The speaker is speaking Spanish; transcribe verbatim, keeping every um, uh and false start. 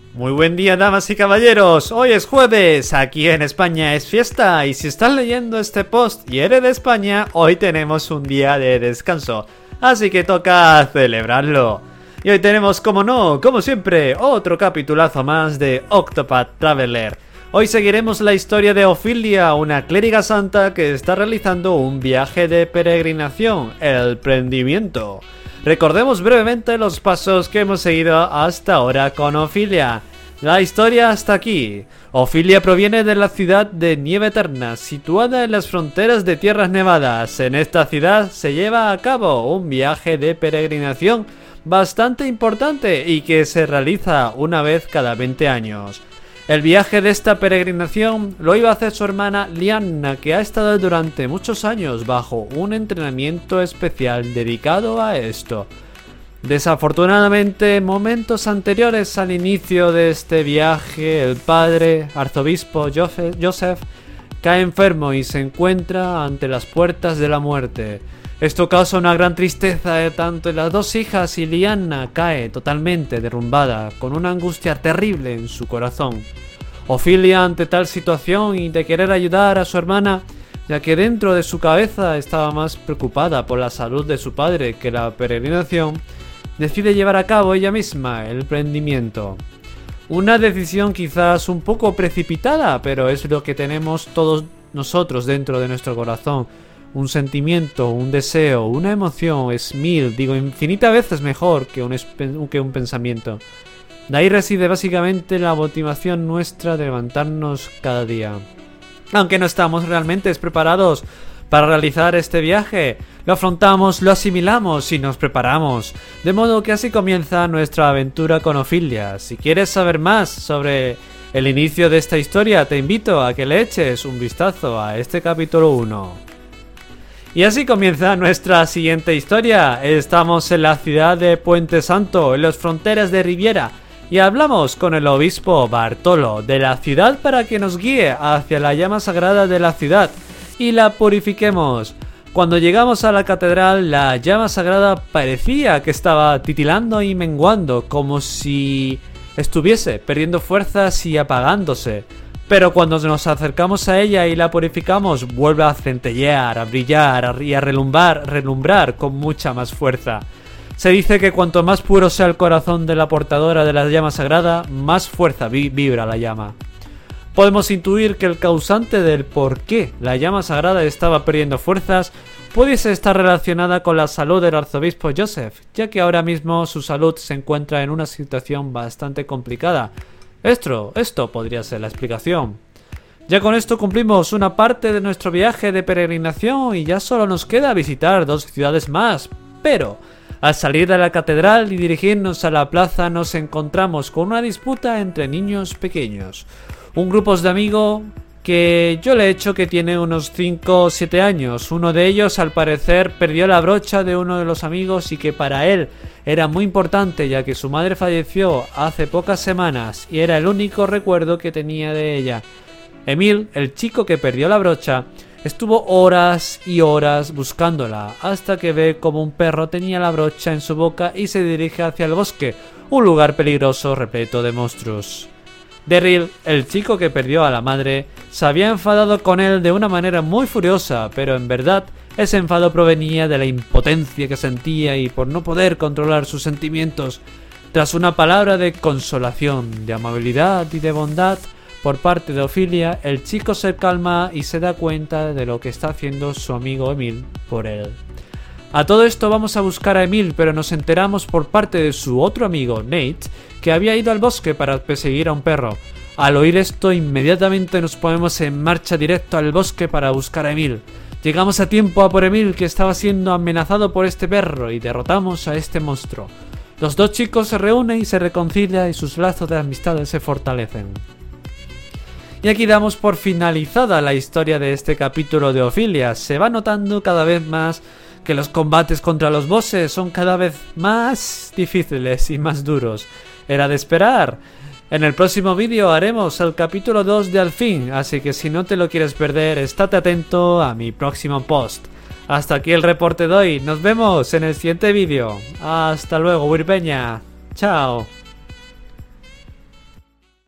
Muy buen día, damas y caballeros, hoy es jueves, aquí en España es fiesta y si estás leyendo este post y eres de España, hoy tenemos un día de descanso, así que toca celebrarlo. Y hoy tenemos, como no, como siempre, otro capitulazo más de Octopath Traveler. Hoy seguiremos la historia de Ophilia, una clériga santa que está realizando un viaje de peregrinación, el prendimiento. Recordemos brevemente los pasos que hemos seguido hasta ahora con Ophilia. La historia hasta aquí. Ophilia proviene de la ciudad de Nieve Eterna, situada en las fronteras de Tierras Nevadas. En esta ciudad se lleva a cabo un viaje de peregrinación bastante importante y que se realiza una vez cada veinte años. El viaje de esta peregrinación lo iba a hacer su hermana Lianna, que ha estado durante muchos años bajo un entrenamiento especial dedicado a esto. Desafortunadamente, momentos anteriores al inicio de este viaje, el padre, arzobispo Joseph, cae enfermo y se encuentra ante las puertas de la muerte. Esto causa una gran tristeza de tanto en las dos hijas y Lianna cae totalmente derrumbada, con una angustia terrible en su corazón. Ophilia, ante tal situación y de querer ayudar a su hermana, ya que dentro de su cabeza estaba más preocupada por la salud de su padre que la peregrinación, decide llevar a cabo ella misma el prendimiento. Una decisión quizás un poco precipitada, pero es lo que tenemos todos nosotros dentro de nuestro corazón. Un sentimiento, un deseo, una emoción es mil, digo infinitas veces mejor que un, que un pensamiento. De ahí reside básicamente la motivación nuestra de levantarnos cada día. Aunque no estamos realmente preparados para realizar este viaje, lo afrontamos, lo asimilamos y nos preparamos. De modo que así comienza nuestra aventura con Ophilia. Si quieres saber más sobre el inicio de esta historia, te invito a que le eches un vistazo a este capítulo uno. Y así comienza nuestra siguiente historia. Estamos en la ciudad de Puente Santo, en las fronteras de Riviera, y hablamos con el obispo Bartolo de la ciudad para que nos guíe hacia la llama sagrada de la ciudad y la purifiquemos. Cuando llegamos a la catedral, la llama sagrada parecía que estaba titilando y menguando, como si estuviese perdiendo fuerzas y apagándose. Pero cuando nos acercamos a ella y la purificamos, vuelve a centellear, a brillar y a relumbrar, relumbrar con mucha más fuerza. Se dice que cuanto más puro sea el corazón de la portadora de la llama sagrada, más fuerza vi- vibra la llama. Podemos intuir que el causante del por qué la llama sagrada estaba perdiendo fuerzas pudiese estar relacionada con la salud del arzobispo Joseph, ya que ahora mismo su salud se encuentra en una situación bastante complicada. Esto, esto podría ser la explicación. Ya con esto cumplimos una parte de nuestro viaje de peregrinación y ya solo nos queda visitar dos ciudades más, pero al salir de la catedral y dirigirnos a la plaza nos encontramos con una disputa entre niños pequeños. Un grupo de amigos que yo le he hecho que tiene unos cinco o siete años. Uno de ellos al parecer perdió la brocha de uno de los amigos y que para él era muy importante ya que su madre falleció hace pocas semanas y era el único recuerdo que tenía de ella. Emil, el chico que perdió la brocha, estuvo horas y horas buscándola hasta que ve como un perro tenía la brocha en su boca y se dirige hacia el bosque, un lugar peligroso repleto de monstruos. Daryl, el chico que perdió a la madre, se había enfadado con él de una manera muy furiosa, pero en verdad ese enfado provenía de la impotencia que sentía y por no poder controlar sus sentimientos. Tras una palabra de consolación, de amabilidad y de bondad por parte de Ophilia, el chico se calma y se da cuenta de lo que está haciendo su amigo Emil por él. A todo esto vamos a buscar a Emil, pero nos enteramos por parte de su otro amigo, Nate, que había ido al bosque para perseguir a un perro. Al oír esto, inmediatamente nos ponemos en marcha directo al bosque para buscar a Emil. Llegamos a tiempo a por Emil, que estaba siendo amenazado por este perro, y derrotamos a este monstruo. Los dos chicos se reúnen y se reconcilian y sus lazos de amistad se fortalecen. Y aquí damos por finalizada la historia de este capítulo de Ophilia. Se va notando cada vez más que los combates contra los bosses son cada vez más difíciles y más duros. Era de esperar. En el próximo vídeo haremos el capítulo dos de Alfin, así que si no te lo quieres perder, estate atento a mi próximo post. Hasta aquí el reporte de hoy. Nos vemos en el siguiente vídeo. Hasta luego, Wirpeña. Chao.